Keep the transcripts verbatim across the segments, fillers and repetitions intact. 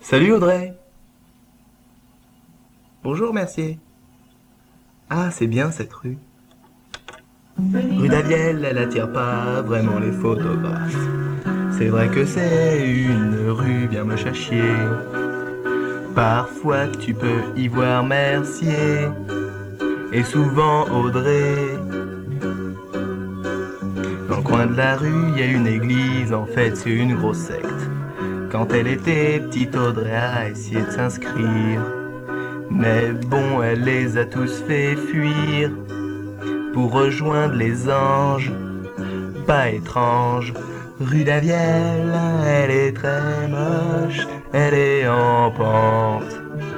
Salut Audrey. Bonjour Mercier. Ah, c'est bien cette rue. Rue d'Aviel, elle attire pas vraiment les photographes. C'est vrai que c'est une rue bien moche à chier. Parfois tu peux y voir Mercier et souvent Audrey. Dans le coin de la rue, il y a une église, en fait c'est une grosse secte. Quand elle était petite, Audrey a essayé de s'inscrire. Mais bon, elle les a tous fait fuir pour rejoindre les anges. Pas étrange, rue d'Aviel, elle est très moche, elle est en pente.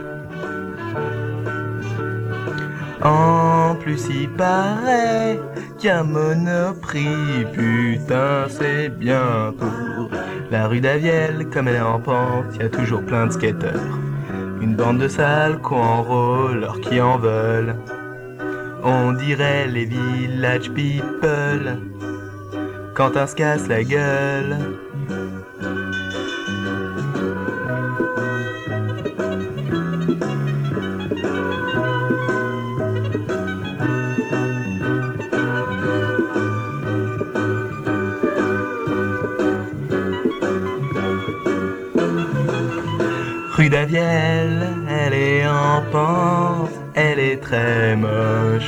En plus, il paraît qu'il y a Monoprix, putain, c'est bien pour la rue d'Aviel, comme elle est en pente, il y a toujours plein de skateurs. Une bande de sales qui en roller qui en veulent. On dirait les village people quand un se casse la gueule. Rue d'Aviel, elle est en pente, elle est très moche.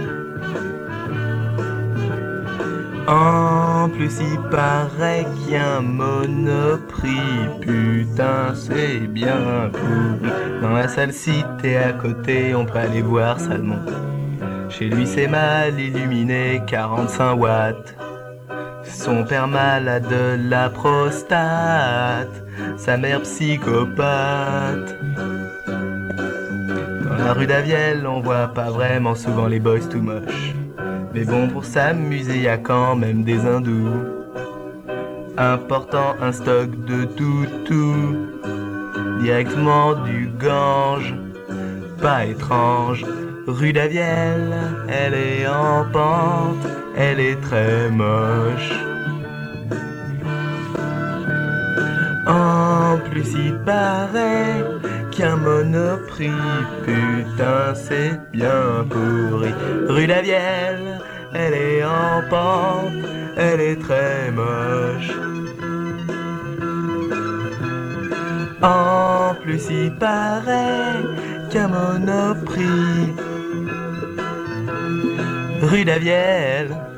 En plus, il paraît qu'il y a un Monoprix, putain, c'est bien cool. Dans la salle cité à côté, on peut aller voir Salmon. Chez lui, c'est mal illuminé, quarante-cinq watts. Son père malade de la prostate, sa mère psychopathe. Dans la rue d'Aviel, on voit pas vraiment souvent les boys tout moches. Mais bon, pour s'amuser, y a quand même des hindous important un stock de toutous directement du Gange. Pas étrange, rue d'Aviel, elle est en pente, elle est très moche. En plus, il paraît qu'il y a un Monoprix, putain, c'est bien pourri. Rue d'Aviel, elle est en pente, elle est très moche. En plus, il paraît qu'il y a un Monoprix. Rue d'Aviel.